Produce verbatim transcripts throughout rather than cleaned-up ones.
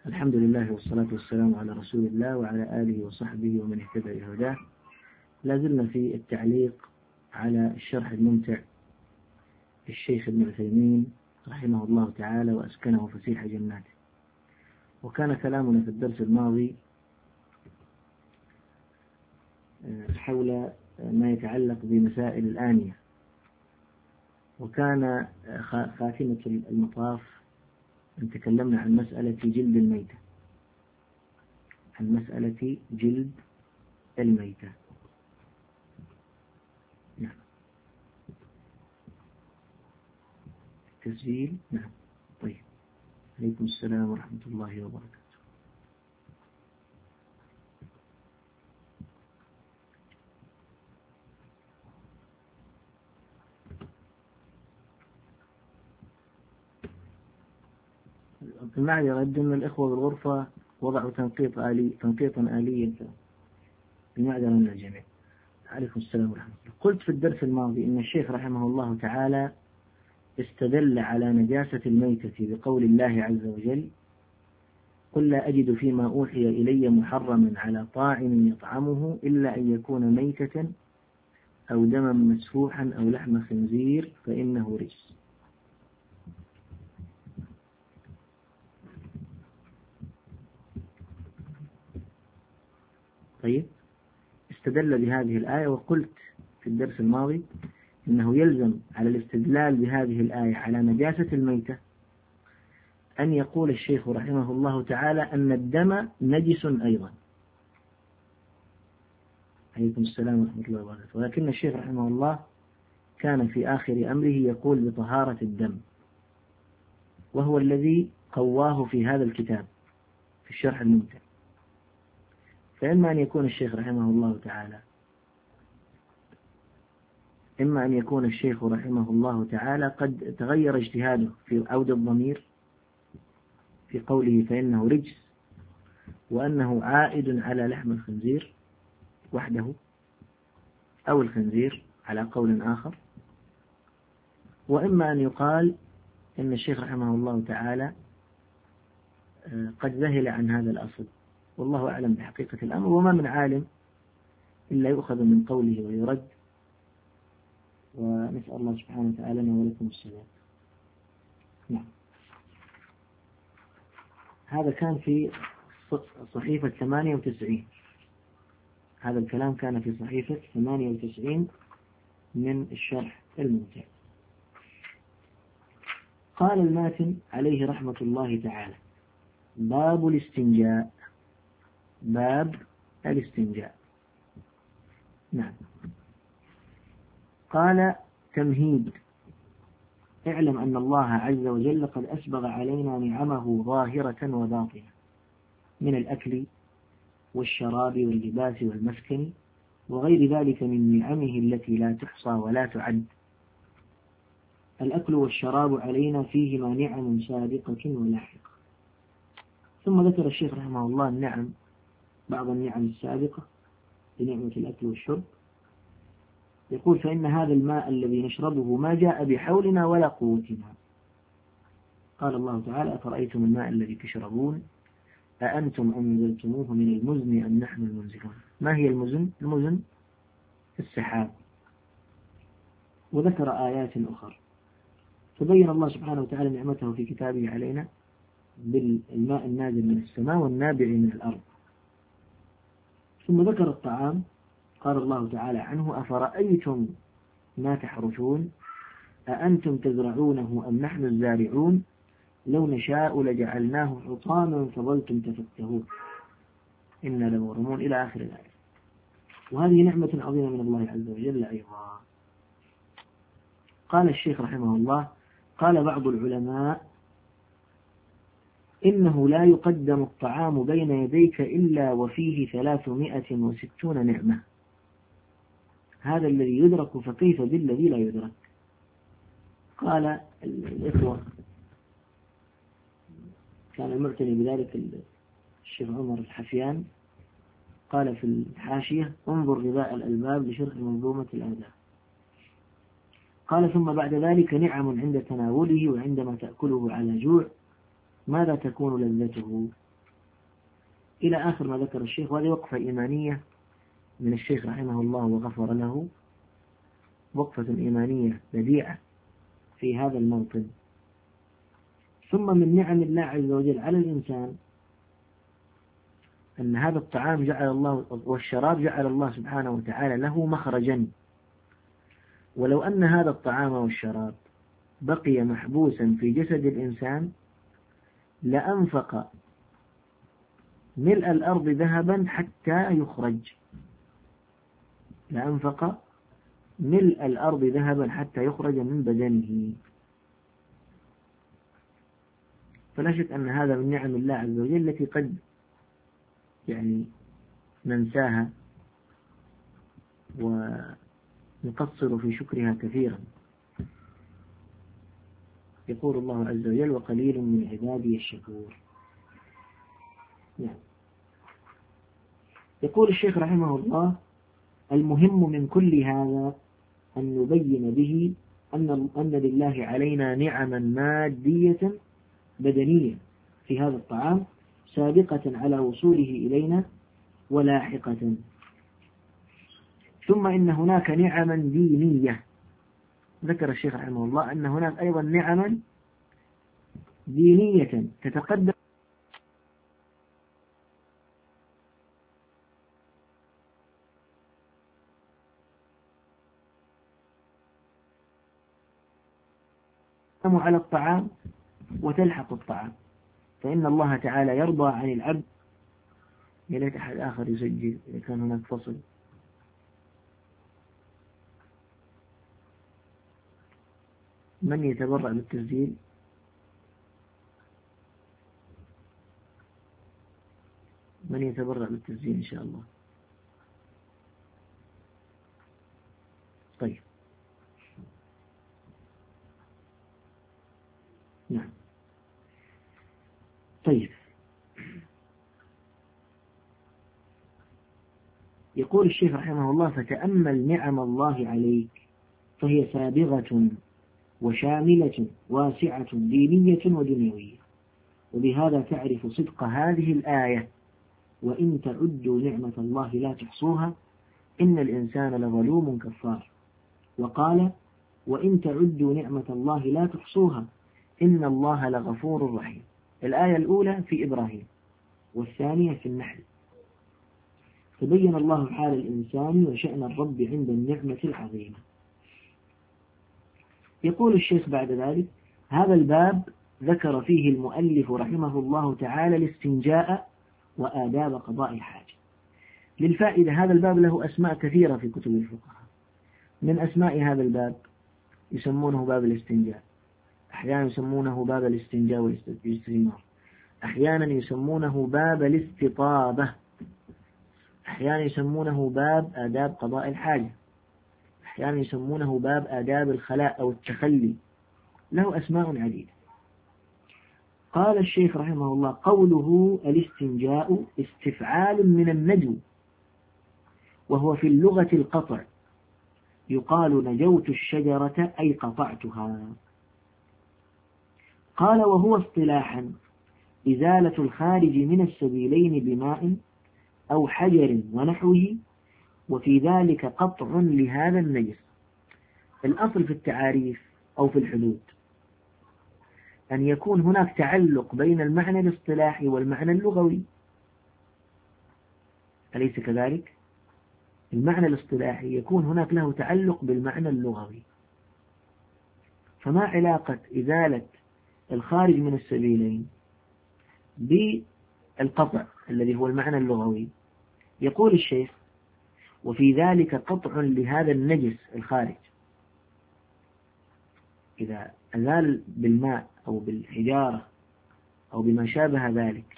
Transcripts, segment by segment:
الحمد لله والصلاة والسلام على رسول الله وعلى آله وصحبه ومن اهتدى بهداه. لا زلنا في التعليق على الشرح الممتع للشيخ ابن عثيمين رحمه الله تعالى وأسكنه فسيح جناته. وكان كلامنا في الدرس الماضي حول ما يتعلق بمسائل الآنية، وكان خاتمة المطاف أن تكلمنا عن مسألة جلد الميتة عن مسألة جلد الميتة. نعم. تسجيل. نعم. طيب. عليكم السلام ورحمة الله وبركاته. المعذرة أن الإخوة بالغرفة وضعوا تنقيط آلي تنقيطا آليا، المعذرة من الجميع. عليكم السلام ورحمة الله. قلت في الدرس الماضي إن الشيخ رحمه الله تعالى استدل على نجاسة الميتة بقول الله عز وجل: قل لا أجد فيما أوحي إلي محرما على طاعم يطعمه إلا أن يكون ميتة أو دما مسفوحا أو لحم خنزير فإنه رجس. طيب، استدل بهذه الآية، وقلت في الدرس الماضي إنه يلزم على الاستدلال بهذه الآية على نجاسة الميتة أن يقول الشيخ رحمه الله تعالى أن الدم نجس أيضا. عليكم السلام ورحمة الله وبركاته. ولكن الشيخ رحمه الله كان في آخر أمره يقول بطهارة الدم، وهو الذي قواه في هذا الكتاب في الشرح الممتع. فإما أن يكون الشيخ رحمه الله تعالى إما أن يكون الشيخ رحمه الله تعالى قد تغير اجتهاده في عود الضمير في قوله فإنه رجس، وأنه عائد على لحم الخنزير وحده أو الخنزير على قول آخر. وإما أن يقال إن الشيخ رحمه الله تعالى قد ذهل عن هذا الأصل، والله أعلم بحقيقة الأمر، وما من عالم إلا يؤخذ من قوله ويرد، ونسأل الله سبحانه وتعالى لنا ولكم السلام. نعم. هذا كان في صحيفة ثمانية وتسعين، هذا الكلام كان في صحيفة ثمانية وتسعين من الشرح الممتع. قال الماتن عليه رحمة الله تعالى: باب الاستنجاء. باب الاستنجاء. نعم. قال: تمهيد. اعلم أن الله عز وجل قد أسبغ علينا نعمه ظاهرة وباطنة من الأكل والشراب واللباس والمسكن وغير ذلك من نعمه التي لا تحصى ولا تعد. الأكل والشراب علينا فيهما نعم سابقة ولاحقة. ثم ذكر الشيخ رحمه الله النعم، بعض النعم السابقة بنعمة الأكل والشرب. يقول: فإن هذا الماء الذي نشربه ما جاء بحولنا ولا قوتنا. قال الله تعالى: أفرأيتم الماء الذي تشربون أأنتم أنزلتموه من المزن أم نحن المنزلون. ما هي المزن؟ المزن السحاب. وذكر آيات أخرى، فبين الله سبحانه وتعالى نعمته في كتابه علينا بالماء النازل من السماء والنابع من الأرض. ثم ذكر الطعام، قال الله تعالى عنه: أفرأيتم ما تحرثون أأنتم تزرعونه أم نحن الزارعون لو نشاء لجعلناه حطاما فظلتم تفكهون إنا لمغرمون إلى آخر الآية. وهذه نعمة عظيمة من الله عز وجل أيضا. قال الشيخ رحمه الله: قال بعض العلماء: إنه لا يقدم الطعام بين يديك إلا وفيه ثلاثمائة وستون نعمة. هذا الذي يدرك، فكيف بالذي لا يدرك؟ قال الإخوة، كان المعتني بذلك الشيخ عمر الحفيان، قال في الحاشية: انظر غذاء الألباب لشرح منظومة الآداب. قال: ثم بعد ذلك نعم عند تناوله وعندما تأكله على جوع، ماذا تكون لذته؟ إلى آخر ما ذكر الشيخ. وهذه وقفة إيمانية من الشيخ رحمه الله وغفر له، وقفة إيمانية بديعة في هذا الموطن. ثم من نعم الله عز وجل على الإنسان أن هذا الطعام جعل الله والشراب جعل الله سبحانه وتعالى له مخرجا. ولو أن هذا الطعام والشراب بقي محبوسا في جسد الإنسان لأنفق ملء الأرض ذهبا حتى يخرج، لأنفق ملء الأرض ذهبا حتى يخرج من بدنه. فلا شك أن هذا من نعم الله عز وجل التي قد يعني ننساها ونقصر في شكرها كثيرا. يقول الله عز وجل: وقليل من عبادي الشكور. يعني يقول الشيخ رحمه الله: المهم من كل هذا أن نبين به أن أن لله علينا نعما مادية بدنية في هذا الطعام سابقة على وصوله إلينا ولاحقة. ثم إن هناك نعما دينية. ذكر الشيخ رحمه الله أن هناك أيضا نعما دينية تتقدم على الطعام وتلحق الطعام. فإن الله تعالى يرضى عن العبد. يا ليت أحد آخر يسجل إذا كان هناك فصل. من يتبرع بالتسجيل؟ من يتبرع بالتسجيل إن شاء الله؟ طيب، نعم، طيب. يقول الشيخ رحمه الله: فتأمل نعم الله عليك فهي سابغة وشاملة واسعة دينية ودنيوية. وبهذا تعرف صدق هذه الآية: وإن تعدوا نعمة الله لا تحصوها إن الإنسان لظلوم كفار. وقال: وإن تعدوا نعمة الله لا تحصوها إن الله لغفور رحيم. الآية الأولى في إبراهيم والثانية في النحل. تبين الله حال الإنسان وشأن الرب عند النعمة العظيمة. يقول الشيخ بعد ذلك: هذا الباب ذكر فيه المؤلف رحمه الله تعالى الاستنجاء وآداب قضاء الحاجة. للفائدة، هذا الباب له أسماء كثيرة في كتب الفقهاء. من أسماء هذا الباب يسمونه باب الاستنجاء، أحيانا يسمونه باب الاستنجاء والاستجمار، أحيانا يسمونه باب الاستطابة، أحيانا يسمونه باب آداب قضاء الحاجة، أحيانا يسمونه باب آداب الخلاء أو التخلي. له أسماء عديدة. قال الشيخ رحمه الله: قوله الاستنجاء استفعال من النجو، وهو في اللغة القطع. يقال نجوت الشجرة أي قطعتها. قال: وهو اصطلاحا إزالة الخارج من السبيلين بماء أو حجر ونحوه، وفي ذلك قطع لهذا النجس. الأصل في التعاريف أو في الحدود أن يكون هناك تعلق بين المعنى الاصطلاحي والمعنى اللغوي، أليس كذلك؟ المعنى الاصطلاحي يكون هناك له تعلق بالمعنى اللغوي. فما علاقة إزالة الخارج من السبيلين بالقطع الذي هو المعنى اللغوي؟ يقول الشيخ: وفي ذلك قطع لهذا النجس الخارج. إذا أزال بالماء أو بالحجارة أو بما شابه ذلك،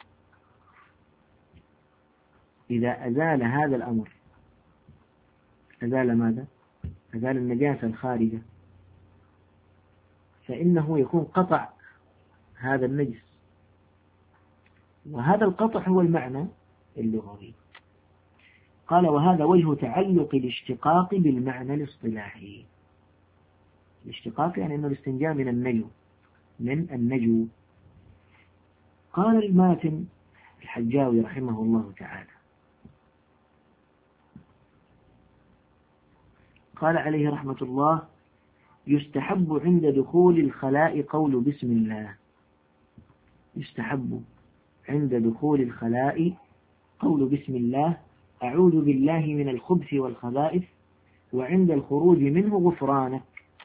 إذا أزال هذا الأمر، أزال ماذا؟ أزال النجاسة الخارجة، فإنه يكون قطع هذا النجس، وهذا القطع هو المعنى اللغوي. قال: وهذا وجه تعلق الاشتقاق بالمعنى الاصطلاحي. الاشتقاق يعني أنه الاستنجاء من النجو، من النجو. قال الماتن: الحجاوي رحمه الله تعالى، قال عليه رحمة الله: يستحب عند دخول الخلاء قول بسم الله. يستحب عند دخول الخلاء قول بسم الله: أعوذ بالله من الخبث والخبائث، وعند الخروج منه غفرانك.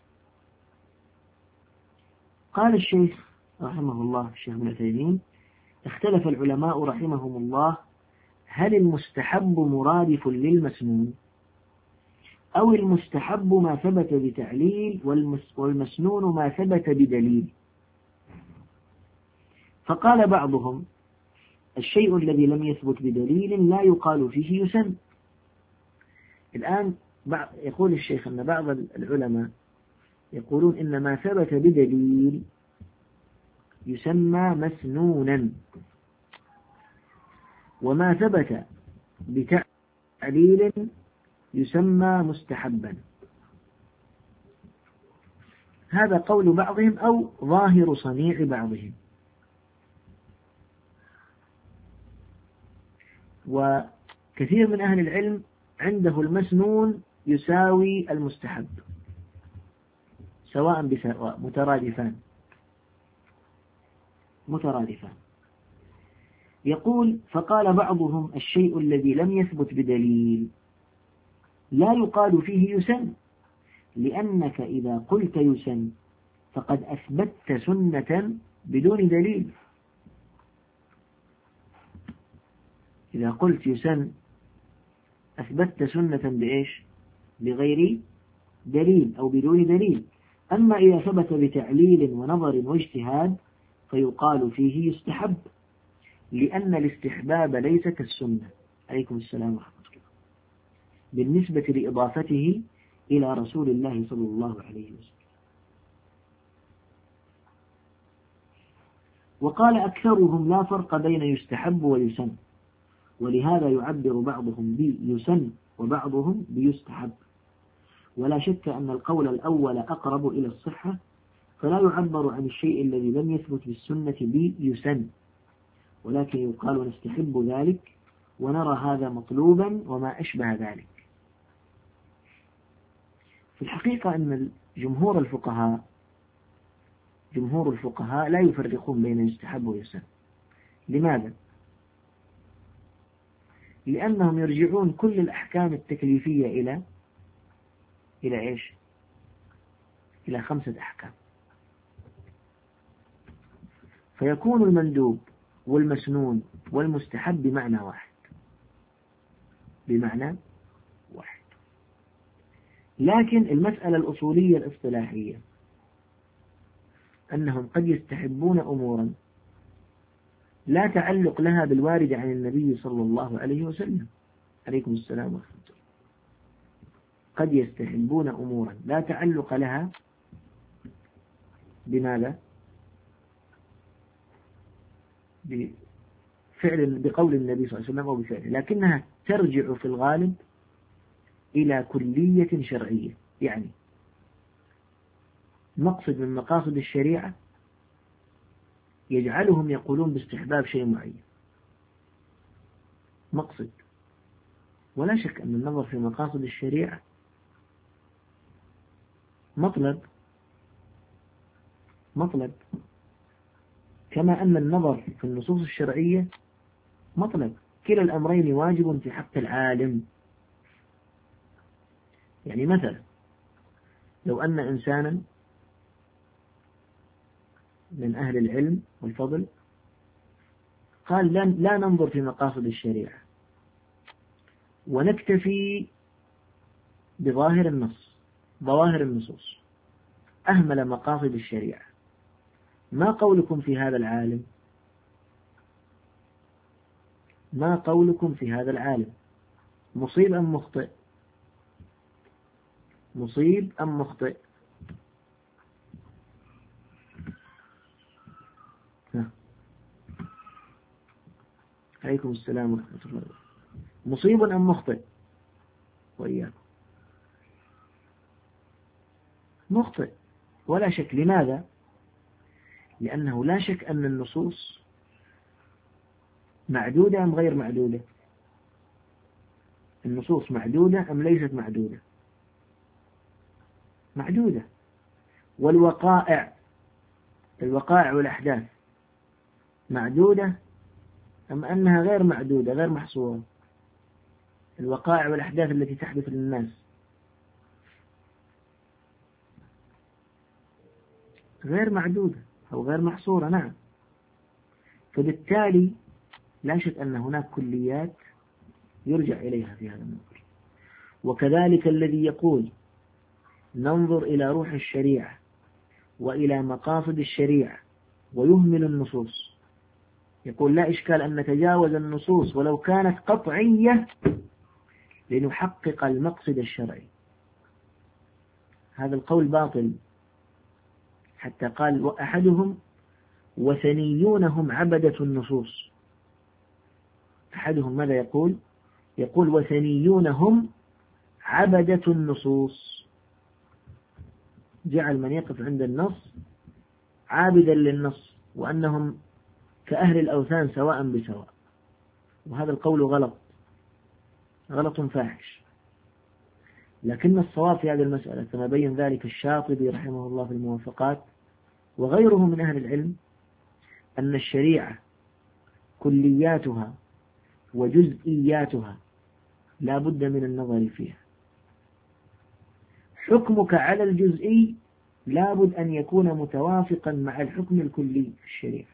قال الشيخ رحمه الله الشيخ ابن عثيمين: اختلف العلماء رحمهم الله هل المستحب مرادف للمسنون، أو المستحب ما ثبت بتعليل والمسنون ما ثبت بدليل. فقال بعضهم: الشيء الذي لم يثبت بدليل لا يقال فيه يسن. الآن يقول الشيخ أن بعض العلماء يقولون إن ما ثبت بدليل يسمى مسنونا، وما ثبت بتعليل يسمى مستحبا. هذا قول بعضهم أو ظاهر صنيع بعضهم. وكثير من أهل العلم عنده المسنون يساوي المستحب سواء بسواء، مترادفان مترادفان. يقول: فقال بعضهم: الشيء الذي لم يثبت بدليل لا يقال فيه يسن، لأنك إذا قلت يسن فقد أثبتت سنة بدون دليل. إذا قلت يسن أثبتت سنة بإيش؟ بغير دليل أو بدون دليل. أما إذا ثبت بتعليل ونظر واجتهاد فيقال فيه يستحب، لأن الاستحباب ليس كالسنة. عليكم السلام ورحمة الله. بالنسبة لإضافته إلى رسول الله صلى الله عليه وسلم. وقال أكثرهم: لا فرق بين يستحب ويسن، ولهذا يعبر بعضهم بيسن وبعضهم بيستحب. ولا شك أن القول الأول أقرب إلى الصحة، فلا يعبر عن الشيء الذي لم يثبت بالسنة بيسن، ولكن يقال نستحب ذلك ونرى هذا مطلوبا وما أشبه ذلك. في الحقيقة أن جمهور الفقهاء جمهور الفقهاء لا يفرقون بين يستحب ويسن. لماذا؟ لأنهم يرجعون كل الأحكام التكليفية إلى إلى إيش؟ إلى خمسة أحكام، فيكون المندوب والمسنون والمستحب بمعنى واحد بمعنى واحد لكن المسألة الأصولية الاصطلاحية أنهم قد يستحبون أمورا لا تعلق لها بالوارد عن النبي صلى الله عليه وسلم. عليكم السلام ورحمة الله. قد يستحبون أمورا لا تعلق لها بماذا؟ بفعل بقول النبي صلى الله عليه وسلم أو بفعله، لكنها ترجع في الغالب إلى كلية شرعية. يعني مقصد من مقاصد الشريعة يجعلهم يقولون باستحباب شيء معين، مقصد. ولا شك أن النظر في مقاصد الشريعة مطلب مطلب كما أن النظر في النصوص الشرعية مطلب. كلا الأمرين واجب في حق العالم. يعني مثلا لو أن إنسانا من أهل العلم والفضل قال لا ننظر في مقاصد الشريعة ونكتفي بظاهر النص ظواهر النصوص، أهمل مقاصد الشريعة، ما قولكم في هذا العالم؟ ما قولكم في هذا العالم؟ مصيب أم مخطئ؟ مصيب أم مخطئ؟ ها. عليكم السلام ورحمة الله. مصيب أم مخطئ؟ وإياكم مخطئ ولا شك. لماذا؟ لأنه لا شك أن النصوص معدودة أم غير معدودة؟ النصوص معدودة أم ليست معدودة؟ معدودة. والوقائع، الوقائع والأحداث معدودة أم أنها غير معدودة غير محصورة؟ الوقائع والأحداث التي تحدث للناس غير معدودة أو غير محصورة، نعم. فبالتالي لا شك أن هناك كليات يرجع إليها في هذا النظر. وكذلك الذي يقول ننظر إلى روح الشريعة وإلى مقاصد الشريعة ويهمل النصوص، يقول لا إشكال أن نتجاوز النصوص ولو كانت قطعية لنحقق المقصد الشرعي. هذا القول باطل، حتى قال وأحدهم وثنيونهم عبدة النصوص. أحدهم ماذا يقول؟ يقول وثنيونهم عبدة النصوص، جعل من يقف عند النص عابدا للنص، وأنهم كأهل الأوثان سواء بسواء. وهذا القول غلط، غلط فاحش. لكن الصواب في هذه المسألة كما بين ذلك الشاطبي رحمه الله في الموافقات وغيره من أهل العلم أن الشريعة كلياتها وجزئياتها لا بد من النظر فيها. حكمك على الجزئي لا بد أن يكون متوافقا مع الحكم الكلي في الشريعة،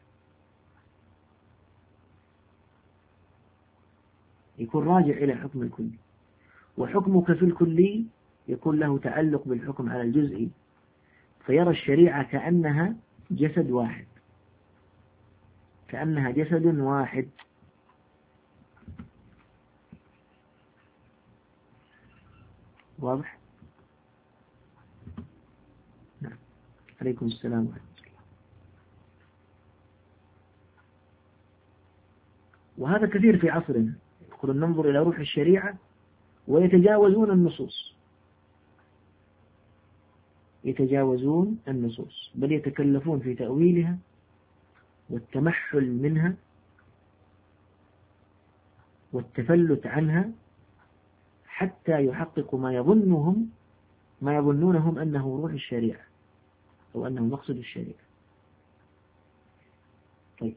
يكون راجع إلى الحكم الكلي. وحكمك في الكلي يكون له تعلق بالحكم على الجزئي، فيرى الشريعة كأنها جسد واحد، كأنها جسد واحد. واضح؟ نعم. عليكم السلام ورحمة الله. وهذا كثير في عصرنا، يقولون ننظر إلى روح الشريعة ويتجاوزون النصوص، يتجاوزون النصوص بل يتكلفون في تأويلها والتمحل منها والتفلت عنها حتى يحققوا ما يظنهم ما يظنونهم أنه روح الشريعة أو أنه مقصد الشريعة. طيب،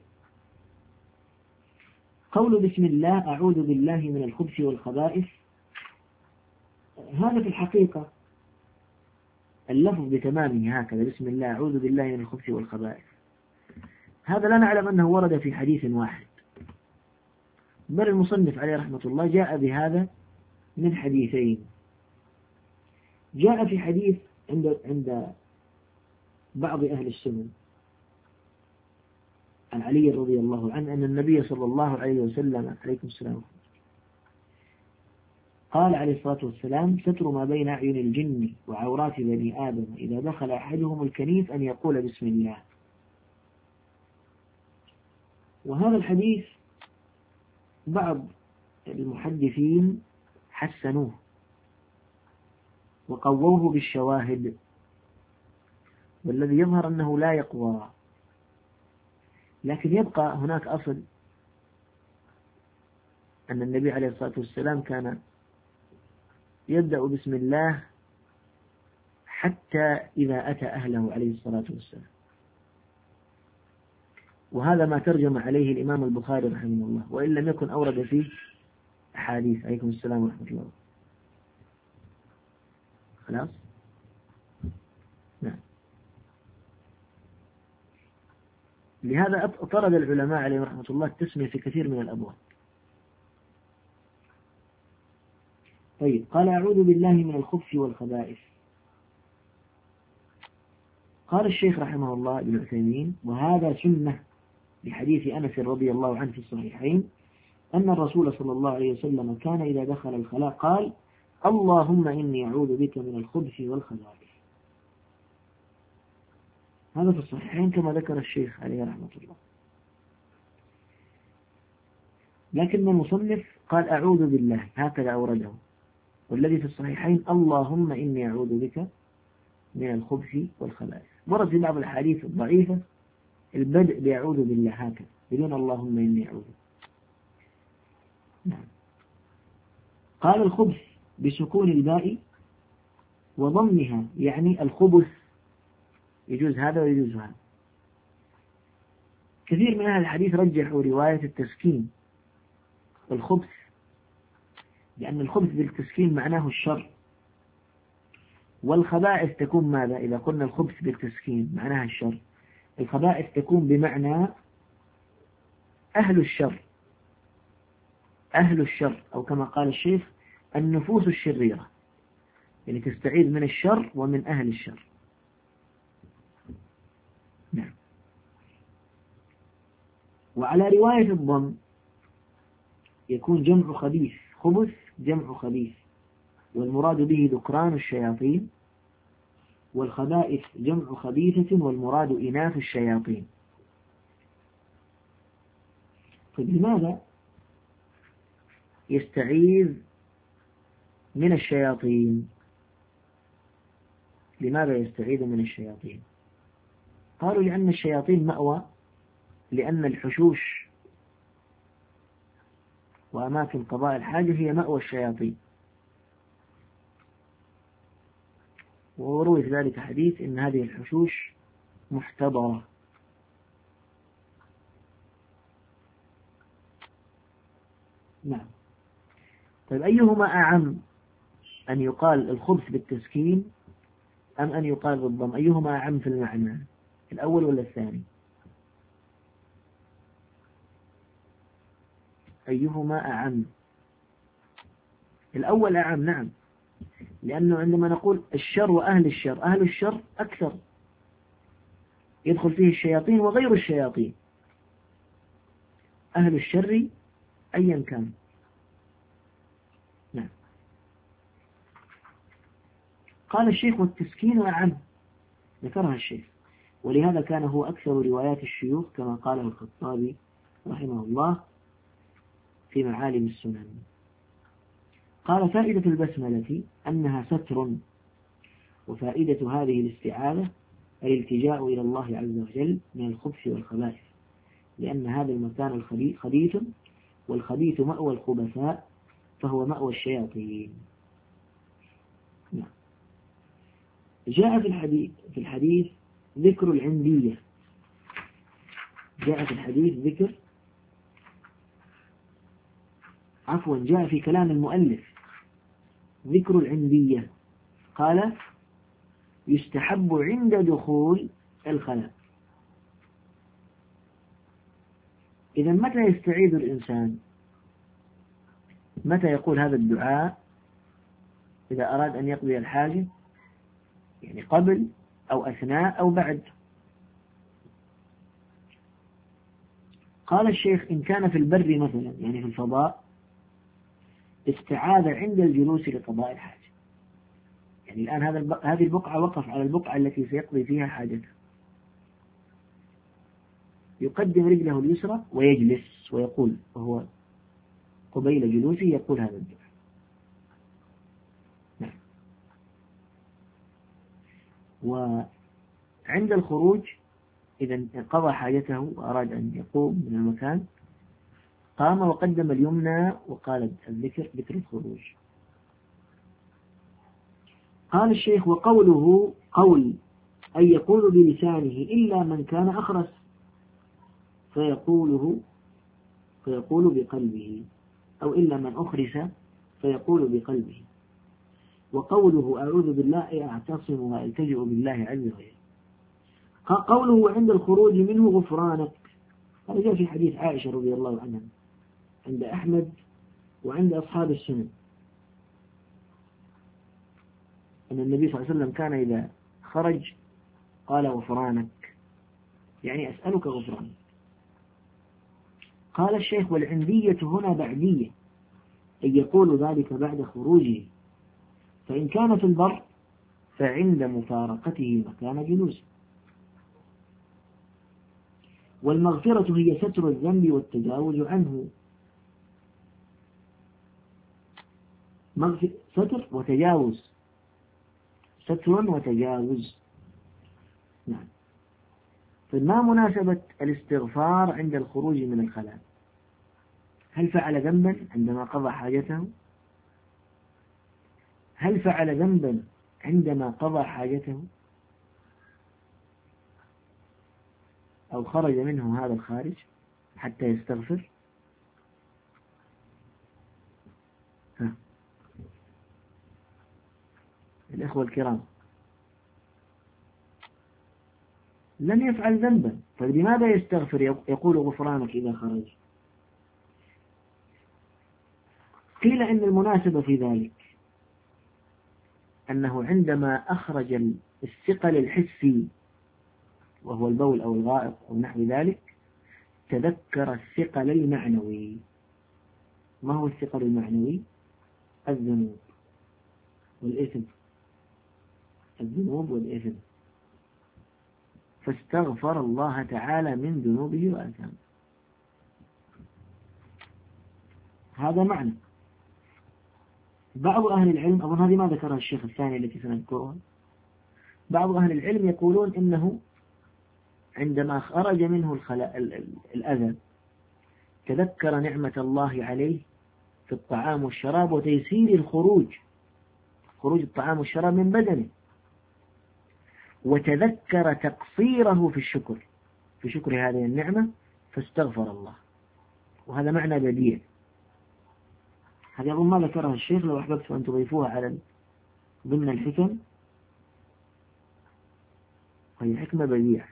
قول بسم الله أعوذ بالله من الخبث والخبائث، هذا في الحقيقة اللفظ بتمامه هكذا، بسم الله أعوذ بالله من الخبث والخبائث، هذا لا نعلم أنه ورد في حديث واحد، بل المصنف عليه رحمة الله جاء بهذا من حديثين. جاء في حديث عند عند بعض أهل السنن عن علي رضي الله عنه أن النبي صلى الله عليه وسلم عليكم السلام قال عليه الصلاة والسلام ستر ما بين أعين الجن وعورات بني آدم إذا دخل أحدهم الكنيف أن يقول بسم الله. وهذا الحديث بعض المحدثين حسنوه وقووه بالشواهد، والذي يظهر أنه لا يقوى، لكن يبقى هناك أصل أن النبي عليه الصلاة والسلام كان يبدأ بسم الله حتى إذا أتى أهله عليه الصلاة والسلام، وهذا ما ترجم عليه الإمام البخاري رحمه الله، وإن لم يكن أورد فيه أحاديث. عليكم السلام ورحمة الله. خلاص؟ نعم. لهذا طرد العلماء عليهم رحمة الله التسمية في كثير من الأبواب. طيب، قال أعوذ بالله من الخبث والخبائث. قال الشيخ رحمه الله ابن عثيمين وهذا سنة لحديث أنس رضي الله عنه في الصحيحين أن الرسول صلى الله عليه وسلم كان إذا دخل الخلاء قال اللهم إني أعوذ بك من الخبث والخبائث. هذا في الصحيحين كما ذكر الشيخ عليه رحمة الله. لكن المصنف قال أعوذ بالله، هكذا أورده، والذي في الصحيحين اللهم إني أعوذ بك من الخبث والخبائث. ورد في بعض الحديث الضعيفة البدء بأعوذ بالله هكذا بدون اللهم إني أعوذ. نعم. قال الخبث بسكون الباء وضمها، يعني الخبث، يجوز هذا ويجوز هذا. كثير من أهل الحديث رجحوا رواية التسكين الخبث، لأن الخبث بالتسكين معناه الشر، والخبائث تكون ماذا؟ إذا قلنا الخبث بالتسكين معناها الشر، الخبائث تكون بمعنى أهل الشر، أهل الشر، أو كما قال الشيخ النفوس الشريرة، يعني تستعيذ من الشر ومن أهل الشر. نعم. وعلى رواية الضم يكون جمع خبيث، خبث جمع خبيث، والمراد به ذكران الشياطين، والخبائث جمع خبيثة والمراد إناث الشياطين. طيب لماذا يستعيذ من الشياطين؟ لماذا يستعيذ من الشياطين؟ قالوا لأن الشياطين مأوى، لأن الحشوش وأماكن قضاء الحاجة هي مأوى الشياطين. وروي في ذلك حديث إن هذه الحشوش محتضرة. نعم. طيب أيهما أعم، أن يقال الخبث بالتسكين أم أن يقال بالضم؟ أيهما أعم في المعنى، الأول ولا الثاني؟ أيهما أعم؟ الأول أعم، نعم، لأنه عندما نقول الشر وأهل الشر، أهل الشر أكثر، يدخل فيه الشياطين وغير الشياطين، أهل الشر أيا كان. نعم. قال الشيخ والتسكين أعم، ذكرها الشيخ، ولهذا كان هو أكثر روايات الشيوخ كما قاله الخطابي رحمه الله في معالم السنن. قال فائدة البسملة أنها ستر، وفائدة هذه الاستعاذة الالتجاء إلى الله عز وجل من الخبث والخبائث، لأن هذا المكان خبيث، والخبيث مأوى الخبثاء، فهو مأوى الشياطين. نعم. جاء في الحديث في الحديث ذكر العندية، جاء في الحديث ذكر عفوا جاء في كلام المؤلف ذكر العندية، قال يستحب عند دخول الخلاء. إذا متى يستعيذ الإنسان؟ متى يقول هذا الدعاء إذا أراد أن يقضي الحاجة؟ يعني قبل أو أثناء أو بعد. قال الشيخ إن كان في البر مثلا، يعني في الفضاء، استعاذ عند الجلوس لقضاء الحاجة، يعني الآن هذا هذه البقعة وقف على البقعة التي سيقضي فيها حاجته، يقدم رجله اليسرى ويجلس ويقول، وهو قبيل جلوسه يقول هذا الدعاء. نعم. وعند الخروج إذا قضى حاجته وأراد أن يقوم من المكان، قام وقدم اليمنى وقال الذكر ذكر الخروج. قال الشيخ وقوله قول أن يقول بلسانه إلا من كان أخرس فيقوله فيقول بقلبه، أو إلا من أخرس فيقول بقلبه. وقوله أعوذ بالله أعتصم وألتجئ بالله عز وجل. قوله عند الخروج منه غفرانك، هذا جاء في حديث عائشة رضي الله عنها عند أحمد وعند أصحاب السنن، أن النبي صلى الله عليه وسلم كان إذا خرج قال غفرانك، يعني أسألك غفرانك. قال الشيخ والعندية هنا بعدية، أن يقول ذلك بعد خروجه، فإن كان في البر فعند مفارقته مكان جلوسه. والمغفرة هي ستر الذنب والتجاوز عنه، ستر وتجاوز، ستر وتجاوز. نعم. فما مناسبة الاستغفار عند الخروج من الخلاء؟ هل فعل ذنبا عندما قضى حاجته؟ هل فعل ذنبا عندما قضى حاجته أو خرج منه هذا الخارج حتى يستغفر؟ ها. الإخوة الكرام، لم يفعل ذنبا، فلماذا يستغفر يقول غفرانك إذا خرج؟ قيل إن المناسبة في ذلك أنه عندما أخرج الثقل الحسي وهو البول أو الغائط أو نحو ذلك تذكر الثقل المعنوي. ما هو الثقل المعنوي؟ الذنوب والإثم، الذنوب والإثم، فاستغفر الله تعالى من ذنوبه وآثامه. هذا معنى. بعض أهل العلم، أظن هذه ما ذكرها الشيخ الثاني التي سنذكرها، بعض أهل العلم يقولون إنه عندما خرج منه الخلاء الأذى تذكر نعمة الله عليه في الطعام والشراب وتيسير الخروج، خروج الطعام والشراب من بدنه، وتذكر تقصيره في الشكر، في شكر هذه النعمة فاستغفر الله. وهذا معنى بديع. هذه أظن ما ذكرها الشيخ، لو أحببت أن تضيفوها على ضمن الحكم، وهي حكمة بديعة،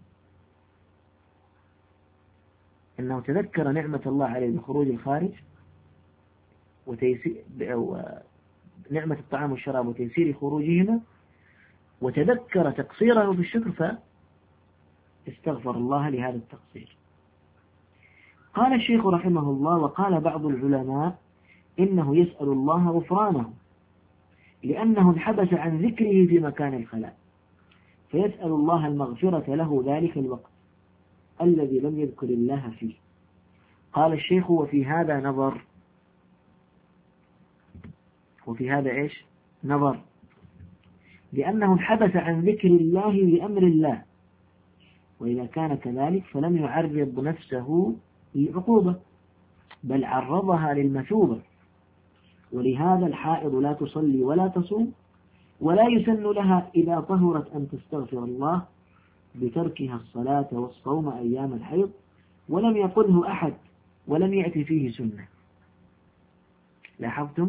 أنه تذكر نعمة الله عليه بخروج الخارج وتيسير نعمة الطعام والشراب وتيسير خروجهما، وتذكر تقصيره في الشكر فاستغفر الله لهذا التقصير. قال الشيخ رحمه الله: وقال بعض العلماء إنه يسأل الله غفرانه لأنه انحبس عن ذكره في مكان الخلاء، فيسأل الله المغفرة له ذلك الوقت الذي لم يذكر الله فيه. قال الشيخ: وفي هذا نظر. وفي هذا إيش؟ نظر، لأنه انحبس عن ذكر الله بأمر الله، وإذا كان كذلك فلم يعرض نفسه للعقوبة بل عرضها للمثوبة. ولهذا الحائض لا تصلي ولا تصوم ولا يسن لها إذا طهرت أن تستغفر الله بتركها الصلاة والصوم أيام الحيض، ولم يقله أحد ولم يأتي فيه سنة. لاحظتم؟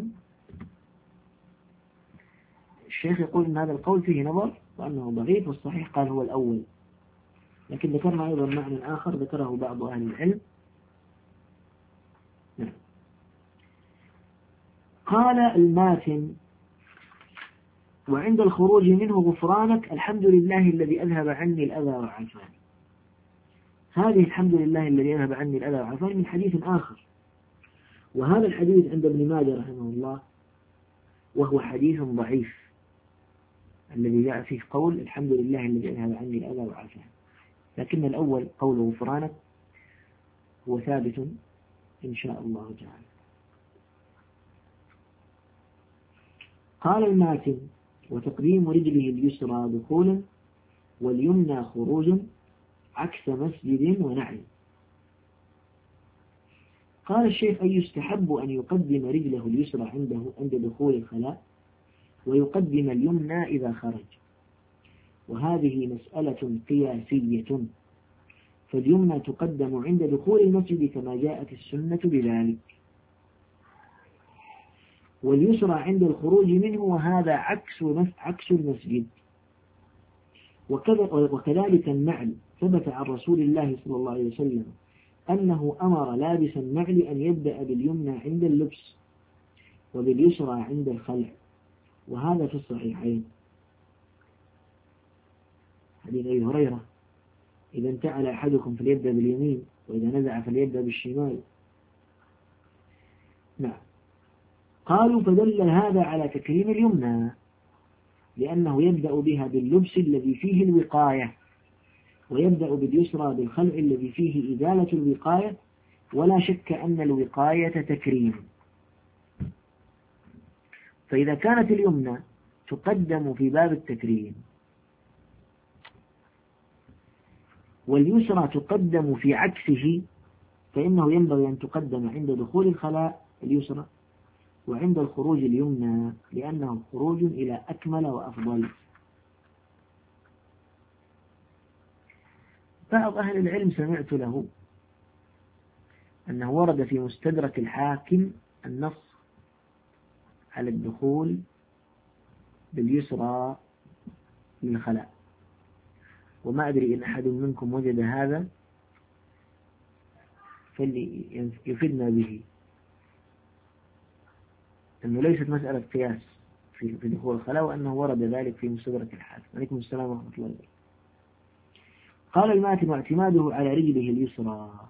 الشيخ يقول أن هذا القول فيه نظر وأنه ضعيف، والصحيح قال هو الأول، لكن ذكرنا أيضا معنى آخر ذكره بعض أهل العلم. نعم. قال الماتن: وعند الخروج منه غفرانك الحمد لله الذي أذهب عني الأذى وعافاني. هذه الحمد لله الذي أذهب عني الأذى وعافاني من حديث آخر، وهذا الحديث عند ابن ماجه رحمه الله، وهو حديث ضعيف الذي جاء فيه قول الحمد لله الذي أذهب عني الأذى وعافاني، لكن الأول قول غفرانك هو ثابت إن شاء الله تعالى. قال الماتن: وتقديم رجله اليسرى دخولا واليمنى خروجا عكس مسجد ونعل. قال الشيخ: أي يستحب أن يقدم رجله اليسرى عنده عند دخول الخلاء ويقدم اليمنى إذا خرج، وهذه مسألة قياسية، فاليمنى تقدم عند دخول المسجد كما جاءت السنة بذلك، واليسرى عند الخروج منه، وهذا عكس عكس المسجد. وكذلك النعل ثبت عن رسول الله صلى الله عليه وسلم أنه أمر لابس النعل أن يبدأ باليمنى عند اللبس وباليسرى عند الخلع، وهذا في الصحيحين. حديث أبي هريرة: إذا انتعل أحدكم فليبدأ باليمين وإذا نزع فليبدأ بالشمال. نعم. قالوا: فدل هذا على تكريم اليمنى لأنه يبدأ بها باللبس الذي فيه الوقاية، ويبدأ باليسرى بالخلع الذي فيه إزالة الوقاية، ولا شك أن الوقاية تكريم. فإذا كانت اليمنى تقدم في باب التكريم واليسرى تقدم في عكسه، فإنه ينبغي أن تقدم عند دخول الخلاء اليسرى وعند الخروج اليمنى، لأنه خروج إلى أكمل وأفضل. بعض أهل العلم سمعت له أنه ورد في مستدرك الحاكم النص على الدخول باليسرى للخلاء، وما أدري إن أحد منكم وجد هذا فليفيدنا به، أنه ليست مسألة قياس في دخول الخلاء، وأنه ورد ذلك في مستدرك الحاكم. عليكم السلام ورحمة الله وبركاته. قال الماتن: واعتماده على رجله اليسرى.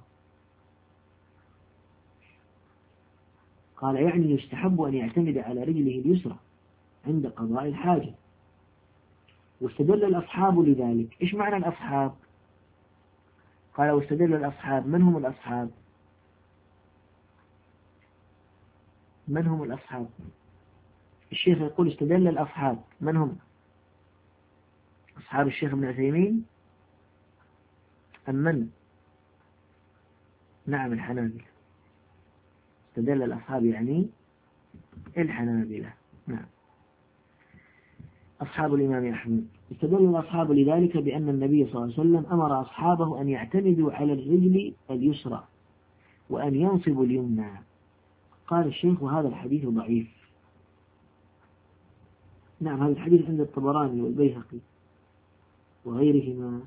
قال يعني يستحب أن يعتمد على رجله اليسرى عند قضاء الحاجة. واستدل الأصحاب لذلك. إيش معنى الأصحاب؟ قال واستدل الأصحاب. من هم الأصحاب؟ من هم الأصحاب؟ الشيخ يقول استدل الأصحاب. من هم؟ أصحاب الشيخ ابن عثيمين أم من؟ نعم الحنابلة. استدل الأصحاب يعني الحنابلة. نعم أصحاب الإمام أحمد. استدل الأصحاب لذلك بأن النبي صلى الله عليه وسلم أمر أصحابه أن يعتمدوا على الرجل اليسرى وأن ينصبوا اليمنى. قال الشيخ: وهذا الحديث ضعيف. نعم هذا الحديث عند الطبراني والبيهقي وغيرهما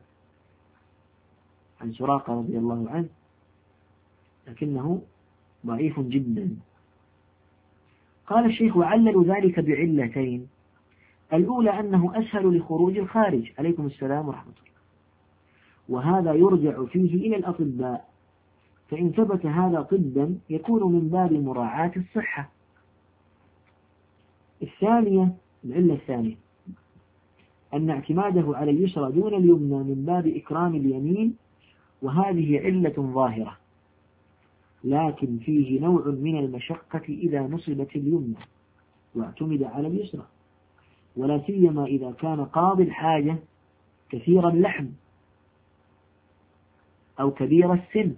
عن سراقة رضي الله عنه، لكنه ضعيف جدا. قال الشيخ: وعللوا ذلك بعلتين. الأولى أنه أسهل لخروج الخارج. عليكم السلام ورحمة الله. وهذا يرجع فيه إلى الأطباء، فإن ثبت هذا طبا يكون من باب مراعاة الصحة. الثانية، العلة الثانية، أن اعتماده على اليسرى دون اليمنى من باب إكرام اليمين، وهذه علة ظاهرة، لكن فيه نوع من المشقة إذا نصبت اليمنى واعتمد على اليسرى، ولا سيما إذا كان قاضي الحاجة كثير اللحم أو كبير السن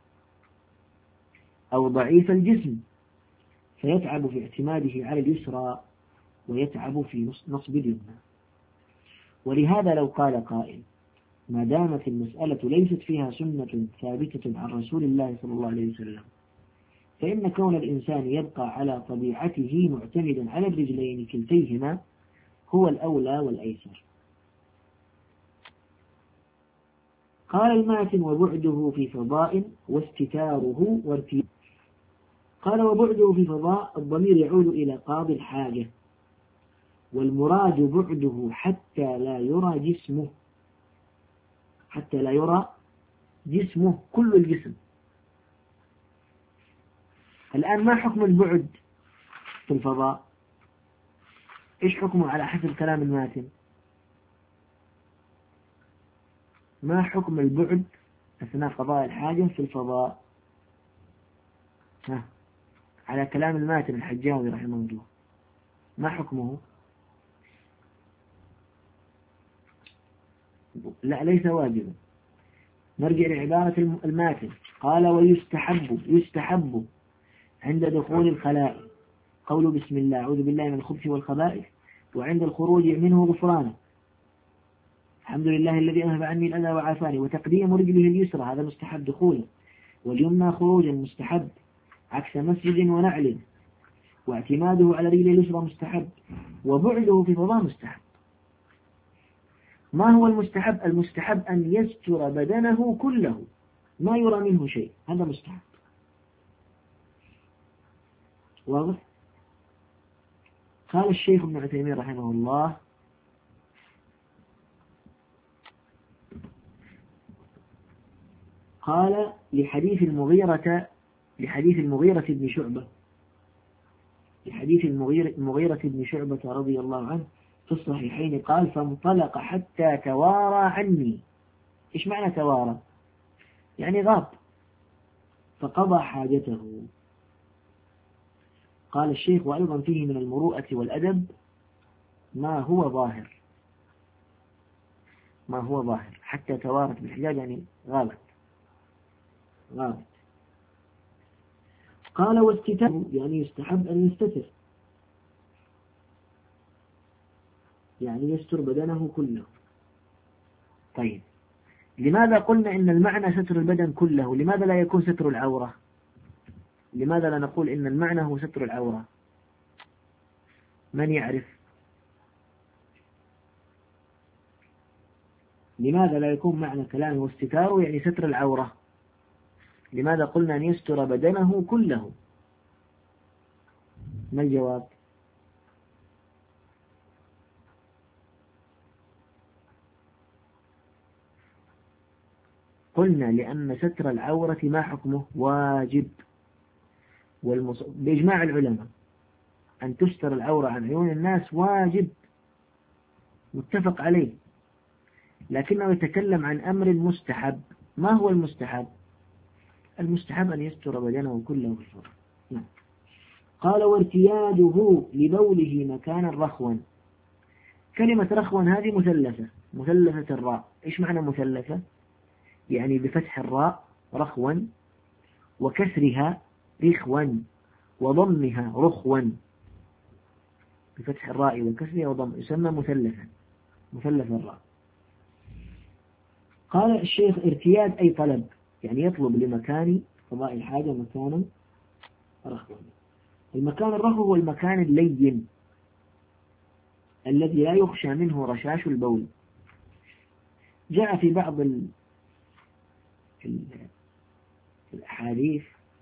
أو ضعيف الجسم، فيتعب في اعتماده على اليسرى ويتعب في نصب اليمنى. ولهذا لو قال قائل: ما دامت المسألة ليست فيها سنة ثابتة عن رسول الله صلى الله عليه وسلم، فإن كون الإنسان يبقى على طبيعته معتمدا على الرجلين كلتيهما هو الأولى والأيسر. قال الماتن: وبعده في فضاء واستتاره وارتياح. قال: وبعده في فضاء الضمير يعود إلى قاضي الحاجة، والمراد بعده حتى لا يرى جسمه، حتى لا يرى جسمه كل الجسم. الآن ما حكم البعد في الفضاء؟ إيش حكمه على حسب كلام الماتن؟ ما حكم البعد أثناء قضاء الحاجة في الفضاء؟ ها. على كلام الماتن الحجاوي رحمه الله ما حكمه؟ لا ليس واجبا. نرجع لعبارة الماتن. قال: ويستحب يستحب عند دخول الخلاء قول بسم الله أعوذ بالله من الخبث والخبائث، وعند الخروج منه غفرانه الحمد لله الذي أذهب عني الأذى وعافاني، وتقديم رجله اليسرى هذا مستحب دخولا، واليمنى خروجا مستحب عكس مسجد ونعل، واعتماده على رجله اليسرى مستحب، وبعده في فضاء مستحب. ما هو المستحب؟ المستحب أن يستر بدنه كله ما يرى منه شيء، هذا مستحب. واضح؟ قال الشيخ ابن عثيمين رحمه الله: قال لحديث المغيرة لحديث المغيرة بن شعبة لحديث المغيرة, المغيرة بن شعبة رضي الله عنه في الصحيحين قال: فانطلق حتى توارى عني. إيش معنى توارى؟ يعني غاب، فقضى حاجته. قال الشيخ: وأيضا فيه من المروءة والأدب ما هو ظاهر ما هو ظاهر حتى توارت بالحجاب، يعني غابت غابت قال واستتر يعني يستحب أن يستتر، يعني يستر بدنه كله. طيب لماذا قلنا إن المعنى ستر البدن كله؟ لماذا لا يكون ستر العورة؟ لماذا لا نقول إن المعنى هو ستر العورة؟ من يعرف؟ لماذا لا يكون معنى كلامه واستتاره يعني ستر العورة؟ لماذا قلنا أن يستر بدنه كله؟ ما الجواب؟ قلنا لأن ستر العورة ما حكمه؟ واجب، والمص... بإجماع العلماء أن تستر العورة عن عيون الناس واجب متفق عليه، لكنه يتكلم عن أمر مستحب. ما هو المستحب؟ المستحب أن يستر بدنه كله بالفرق. نعم. قال وارتياده لبوله مكانا رخوا. كلمة رخوا هذه مثلثة، مثلثة الراء. إيش معنى مثلثة؟ يعني بفتح الراء رخوا، وكسرها رخوا، وضمها رخوا. بفتح الراء وكسرها وضم يسمى مثلثا، مثلث الراء. قال الشيخ ارتياد أي طلب، يعني يطلب لمكان قضاء الحاجة مكانا رخوا. المكان الرخو هو المكان اللين الذي لا يخشى منه رشاش البول. جاء في بعض ال... ال... الأحاديث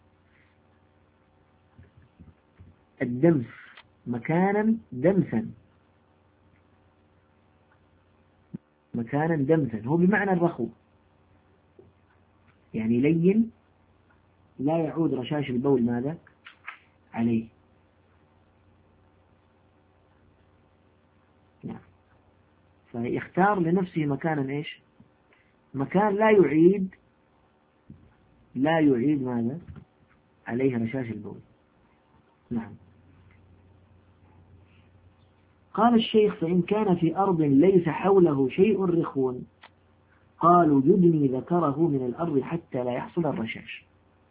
الدمس مكانا دمسا، مكانا دمسا هو بمعنى الرخو، يعني لين لا يعود رشاش البول ماذا عليه. نعم. فيختار لنفسه مكانا إيش؟ مكان لا يعيد لا يعيد ماذا عليه رشاش البول. نعم. قال الشيخ فإن كان في أرض ليس حوله شيء رخو قالوا يدني ذكره من الأرض حتى لا يحصل الرشاش،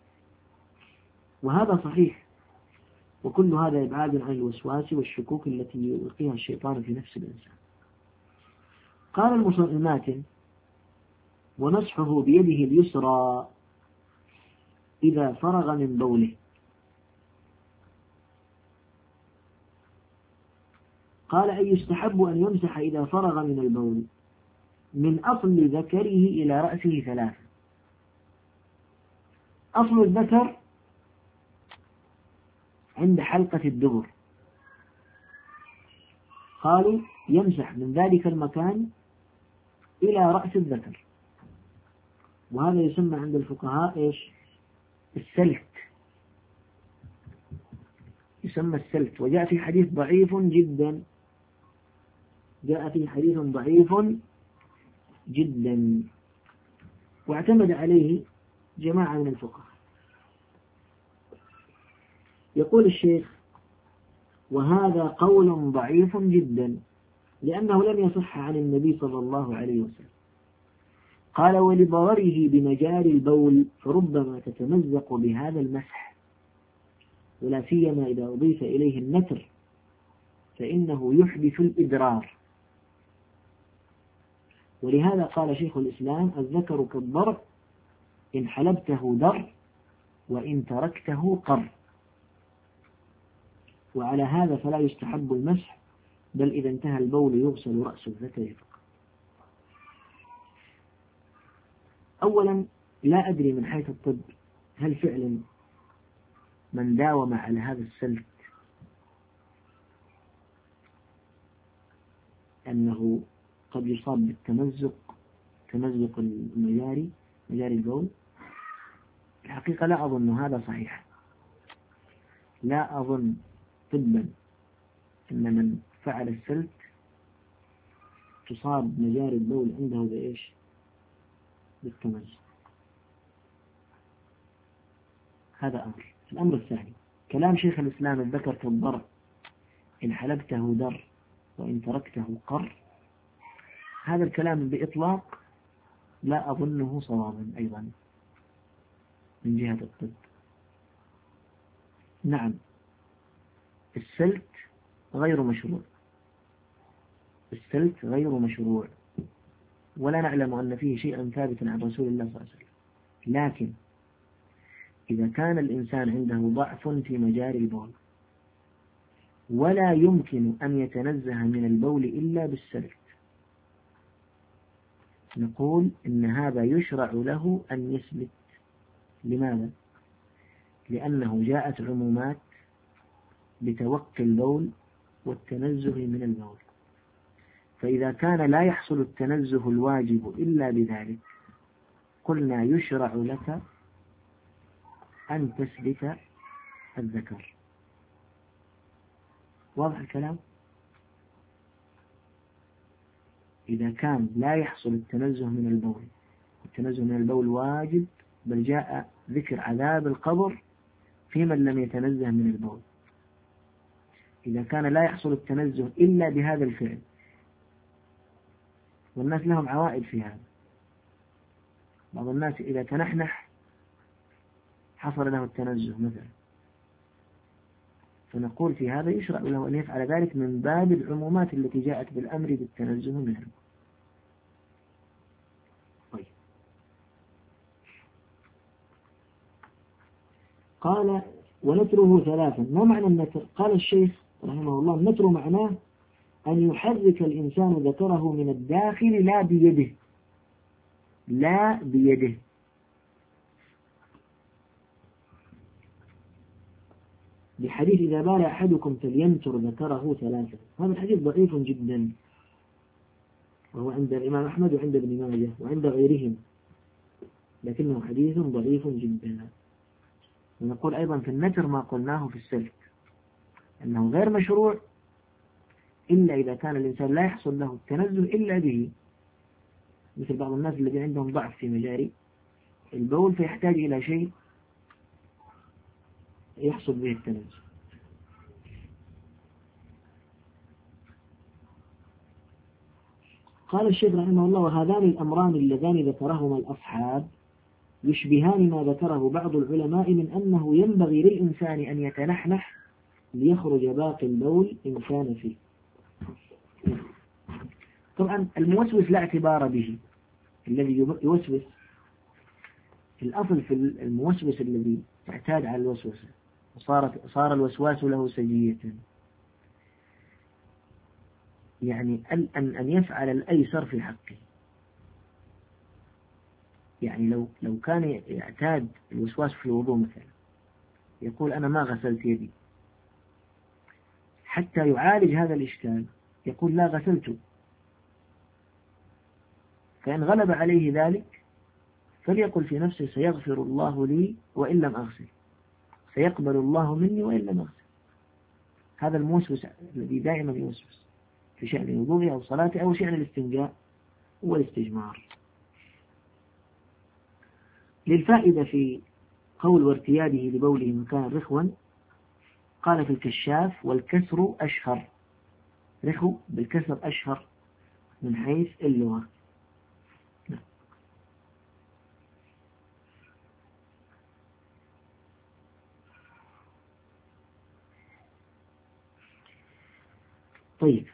وهذا صحيح، وكل هذا إبعاد عن الوسواس والشكوك التي يلقيها الشيطان في نفس الإنسان. قال الماتن ومسحه بيده اليسرى إذا فرغ من بوله. قال أي يستحب أن يمسح إذا فرغ من البول من أصل ذكره إلى رأسه ثلاثة. أصل الذكر عند حلقة الدبر، قالوا يمسح من ذلك المكان إلى رأس الذكر، وهذا يسمى عند الفقهاء إيش؟ السلت، يسمى السلت. وجاء في حديث ضعيف جدا، جاء في حديث ضعيف جدا واعتمد عليه جماعة من الفقهاء. يقول الشيخ وهذا قول ضعيف جدا لأنه لم يصح عن النبي صلى الله عليه وسلم. قال ولضرره بمجاري البول فربما تتمزق بهذا المسح، ولا سيما إذا أضيف إليه النتر فإنه يحدث الإدرار. ولهذا قال شيخ الإسلام الذكر كالضرع إن حلبته در وإن تركته قر. وعلى هذا فلا يستحب المسح، بل إذا انتهى البول يغسل رأس الذكر فقط. أولا لا أدري من حيث الطب هل فعلا من داوم على هذا السلك أنه قد يصاب بالتمزق، تمزق المجاري مجاري البول. الحقيقة لا أظن هذا صحيح، لا أظن طبا أن من فعل السلك تصاب مجاري البول عنده بإيش؟ بالتمزق. هذا أمر. الأمر الثاني كلام شيخ الإسلام الذكر كالضرع إن حلبته در وإن تركته قر، هذا الكلام بإطلاق لا أظنه صوابا أيضا من جهة الطب. نعم، السلت غير مشروع، السلت غير مشروع، ولا نعلم أن فيه شيئا ثابتا عن رسول الله صلى الله عليه وسلم. لكن إذا كان الإنسان عنده ضعف في مجاري البول ولا يمكن أن يتنزه من البول إلا بالسلت، نقول إن هذا يشرع له أن يسلت. لماذا؟ لأنه جاءت عمومات بتوقي البول والتنزه من البول، فإذا كان لا يحصل التنزه الواجب إلا بذلك قلنا يشرع لك أن تسلت الذكر. واضح الكلام؟ إذا كان لا يحصل التنزه من البول، التنزه من البول واجب، بل جاء ذكر عذاب القبر في من لم يتنزه من البول، إذا كان لا يحصل التنزه إلا بهذا الفعل، والناس لهم عوائد في هذا، بعض الناس إذا تنحنح حصل له التنزه مثلا، فنقول في هذا يشرع له أن يفعل ذلك من باب العمومات التي جاءت بالأمر بالتنزه منه. طيب. قال ونتره ثلاثا. ما معنى النتر؟ قال الشيخ رحمه الله النتر معناه أن يحرك الإنسان ذكره من الداخل لا بيده، لا بيده، بحديث إذا بال أحدكم فلينتر ذكره ثلاثة. هذا الحديث ضعيف جدا، وهو عند الإمام أحمد وعند ابن ماجه وعند غيرهم، لكنه حديث ضعيف جدا. ونقول أيضا في النتر ما قلناه في السلك، أنه غير مشروع إلا إذا كان الإنسان لا يحصل له التنزه إلا به، مثل بعض الناس الذين عندهم ضعف في مجاري البول فيحتاج إلى شيء يحصل به التنزه. قال الشيخ رحمه الله وهذان الأمران اللذان ذكرهما الأصحاب يشبهان ما ذكره بعض العلماء من أنه ينبغي للإنسان أن يتنحنح ليخرج باقي البول إن كان فيه. طبعا الموسوس لا اعتبار به، الذي يوسوس الأصل في الموسوس الذي اعتاد على الوسوسة وصارت صار الوسواس له سجية، يعني أن أن يفعل الأيسر في حقه. يعني لو لو كان يعتاد الوسواس في الوضوء مثلا، يقول أنا ما غسلت يدي، حتى يعالج هذا الإشكال يقول لا غسلت، فإن غلب عليه ذلك فليقل في نفسه سيغفر الله لي وإن لم أغسل، سيقبل الله مني وإن لم أغسل. هذا الموسوس الذي دائما يوسوس في شأن وضوءه أو صلاته أو شأن الاستنجاء والاستجمار. للفائدة في قول وارتياده لبوله مكان رخوا، قال في الكشاف والكسر أشهر، رخو بالكسر أشهر من حيث اللغة. طيب،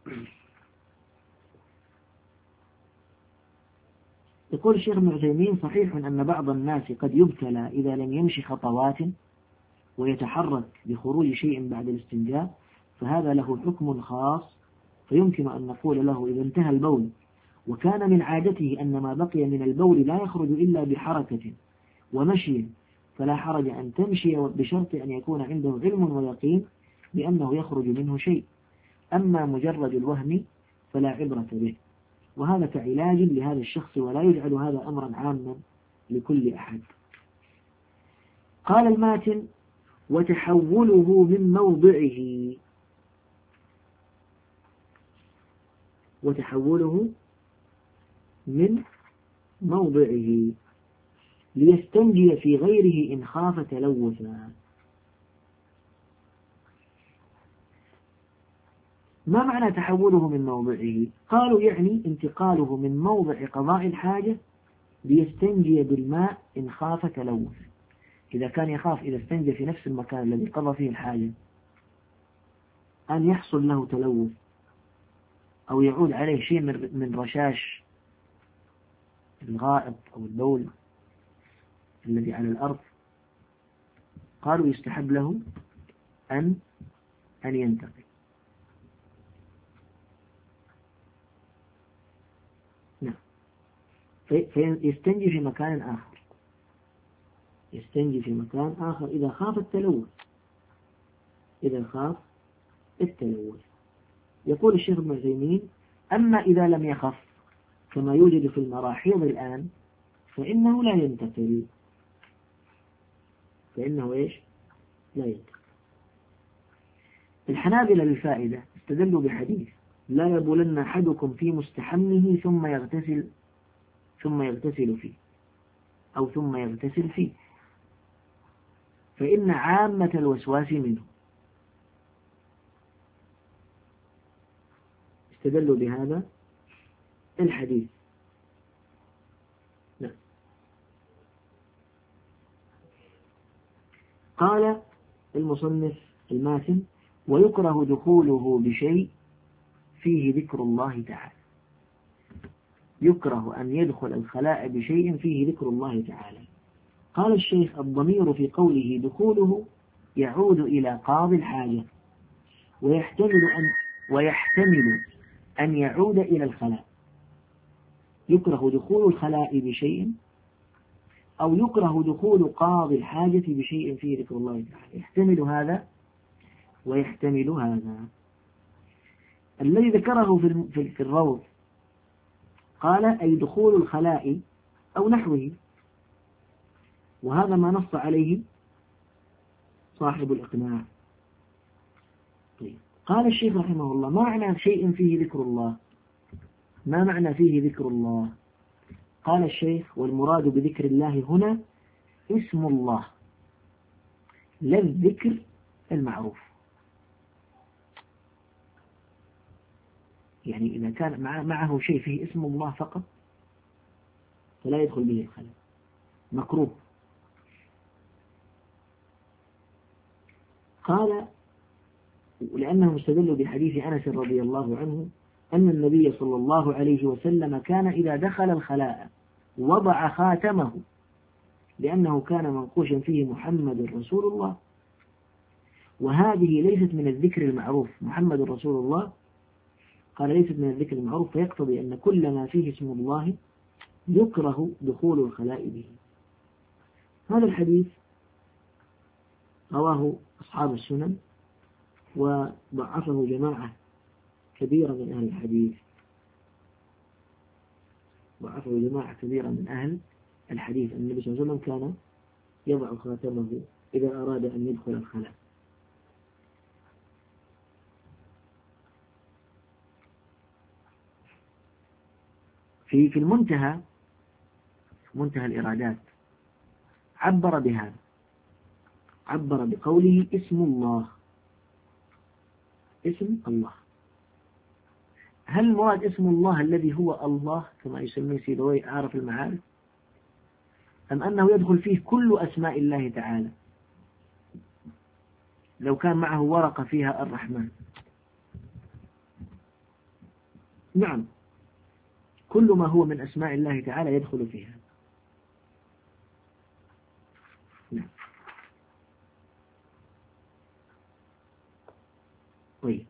يقول الشيخ ابن عثيمين صحيح أن بعض الناس قد يبتلى إذا لم يمشي خطوات ويتحرك بخروج شيء بعد الاستنجاء، فهذا له حكم خاص، فيمكن أن نقول له إذا انتهى البول وكان من عادته أن ما بقي من البول لا يخرج إلا بحركة ومشي، فلا حرج أن تمشي بشرط أن يكون عنده علم ويقين بأنه يخرج منه شيء، أما مجرد الوهم فلا عبرة به، وهذا كعلاج لهذا الشخص ولا يجعل هذا أمرا عاما لكل أحد. قال الماتن وتحوله من موضعه، وتحوله من موضعه ليستنجي في غيره إن خاف تلوثا. ما معنى تحوله من موضعه؟ قالوا يعني انتقاله من موضع قضاء الحاجة ليستنجي بالماء إن خاف تلوث. إذا كان يخاف إذا استنجى في نفس المكان الذي قضى فيه الحاجة أن يحصل له تلوث أو يعود عليه شيء من رشاش الغائط أو البول الذي على الأرض، قالوا يستحب له أن أن ينتقل. نعم، فيستنجي في مكان آخر، يستنجي في مكان آخر إذا خاف التلوث، إذا خاف التلوث. يقول الشيخ ابن عثيمين: أما إذا لم يخف كما يوجد في المراحيض الآن فإنه لا ينتقل، فإنه إيش؟ لا ينتقل. الحنابلة للفائدة استدلوا بحديث: لا يبولن أحدكم في مستحمه ثم يغتسل ثم يغتسل فيه أو ثم يغتسل فيه فإن عامة الوسواس منه. استدلوا بهذا الحديث. لا. قال المصنف الماتن: ويكره دخوله بشيء فيه ذكر الله تعالى. يكره أن يدخل الخلاء بشيء فيه ذكر الله تعالى. قال الشيخ: الضمير في قوله دخوله يعود إلى قاضي الحاجة، ويحتمل أن ويحتمل أن يعود إلى الخلاء. يكره دخول الخلاء بشيء أو يكره دخول قاضي الحاجة بشيء فيه ذكر الله تعالى. يحتمل هذا ويحتمل هذا. الذي ذكره في في الروض قال: أي دخول الخلاء أو نحوه، وهذا ما نص عليه صاحب الإقناع. طيب. قال الشيخ رحمه الله: ما معنى شيء فيه ذكر الله؟ ما معنى فيه ذكر الله؟ قال الشيخ: والمراد بذكر الله هنا اسم الله، لا الذكر المعروف. يعني إذا كان معه شيء فيه اسم الله فقط فلا يدخل به الخلاء، مكروه. قال: لأنهم استدلوا بحديث أنس رضي الله عنه أن النبي صلى الله عليه وسلم كان إذا دخل الخلاء وضع خاتمه، لأنه كان منقوشا فيه محمد رسول الله، وهذه ليست من الذكر المعروف. محمد رسول الله قال ليست من الذكر المعروف، فيقتضي أن كل ما فيه اسم الله يكره دخول الخلاء به. هذا الحديث رواه أصحاب السنن وضعفه جماعة كبيرة من أهل الحديث، ضعفه جماعة كبيرة من أهل الحديث. النبي صلى الله عليه وسلم كان يضع خاتمه إذا أراد أن يدخل الخلاء. في في المنتهى، منتهى الإرادات، عبر بهذا، عبر بقوله اسم الله، اسم الله. هل المراد اسم الله الذي هو الله كما يسميه سيبويه أعرف المعارف، أم أنه يدخل فيه كل أسماء الله تعالى؟ لو كان معه ورقة فيها الرحمن، نعم، كل ما هو من أسماء الله تعالى يدخل فيها. نعم. طيب،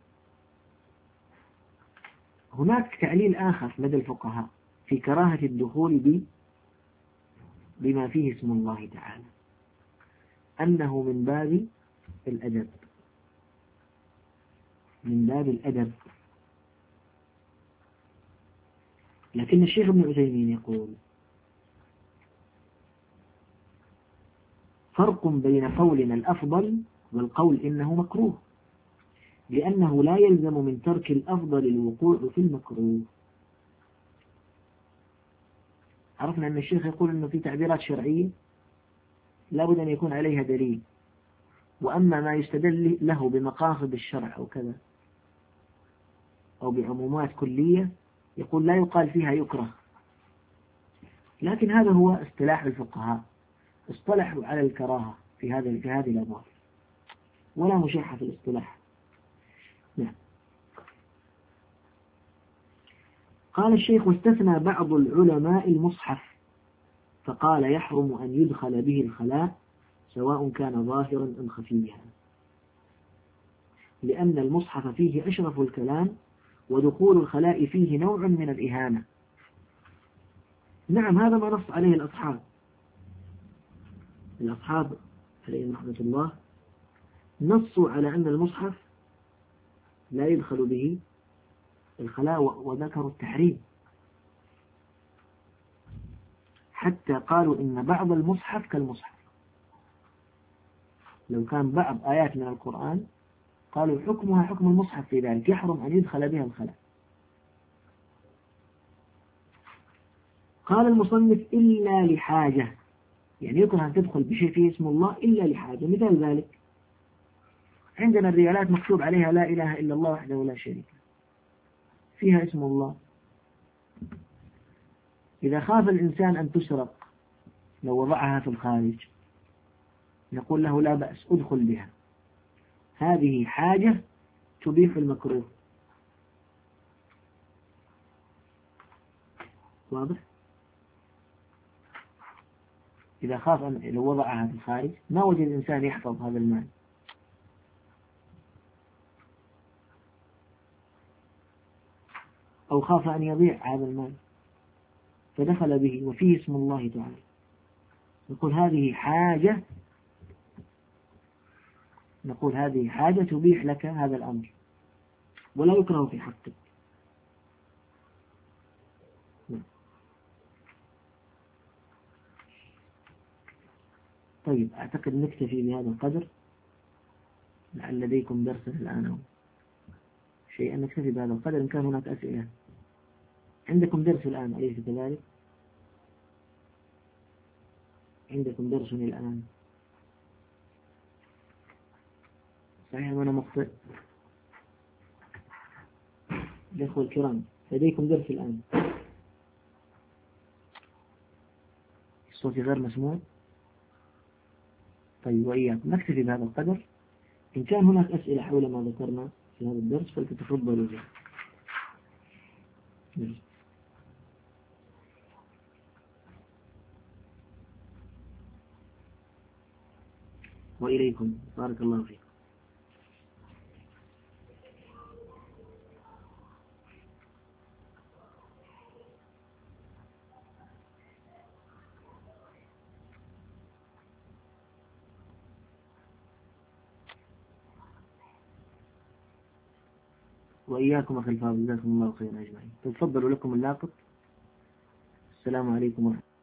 هناك تعليل آخر لدى الفقهاء في كراهة الدخول ب بما فيه اسم الله تعالى، أنه من باب الأدب، من باب الأدب. لكن الشيخ ابن عثيمين يقول: فرق بين قولنا الأفضل والقول إنه مكروه، لأنه لا يلزم من ترك الأفضل الوقوع في المكروه. عرفنا أن الشيخ يقول أنه في تعبيرات شرعية لابد أن يكون عليها دليل، وأما ما يستدل له بمقاصد الشرع أو كذا أو بعمومات كلية يقول لا يقال فيها يكره. لكن هذا هو اصطلاح الفقهاء، اصطلحوا على الكراهة في هذا في هذه الأبواب، ولا مشاحة في الاصطلاح. نعم. قال الشيخ: واستثنى بعض العلماء المصحف فقال: يحرم أن يدخل به الخلاء سواء كان ظاهرا أم خفيا، لأن المصحف فيه أشرف الكلام، ودخول الخلاء فيه نوع من الإهانة. نعم، هذا ما نص عليه الأصحاب الأصحاب عليهم رحمة الله، نصوا على أن المصحف لا يدخل به الخلاء، وذكروا التحريم، حتى قالوا إن بعض المصحف كالمصحف. لو كان بعض آيات من القرآن قالوا حكمها حكم المصحف في ذلك، يحرم أن يدخل بها الخلاء. قال المصنف: إلا لحاجة، يعني يكره أن تدخل بشيء فيه اسم الله إلا لحاجة. مثال ذلك: عندنا الريالات مكتوب عليها لا إله إلا الله وحده لا شريك له، فيها اسم الله. إذا خاف الإنسان أن تسرق لو وضعها في الخارج، نقول له لا بأس، أدخل بها، هذه حاجة تبيح المكروه. واضح؟ إذا خاف أن لو وضعها في الخارج ما وجد الإنسان يحفظ هذا المال، أو خاف أن يضيع هذا المال فدخل به وفيه اسم الله تعالى، نقول هذه حاجة نقول هذه حاجة تبيح لك هذا الأمر، ولا يكره في حقك. طيب، أعتقد نكتفي بهذا القدر، لعل لديكم درس الآن أو شيء، نكتفي بهذا القدر. إن كان هناك أسئلة، عندكم درس الآن أليس كذلك؟ عندكم درس الآن صحيح وأنا مخطئ؟ الأخوة الكرام، لديكم درس الآن؟ الصوت غير مسموع؟ طيب، وإياكم نكتفي بهذا القدر. إن كان هناك أسئلة حول ما ذكرنا في هذا الدرس فلتتفضلوا به. وإليكم، بارك الله فيكم. وإياكم أخي الفاضل، جزاكم الله خيرا أجمعين. تفضلوا، لكم اللاقط. السلام عليكم ورحمة الله.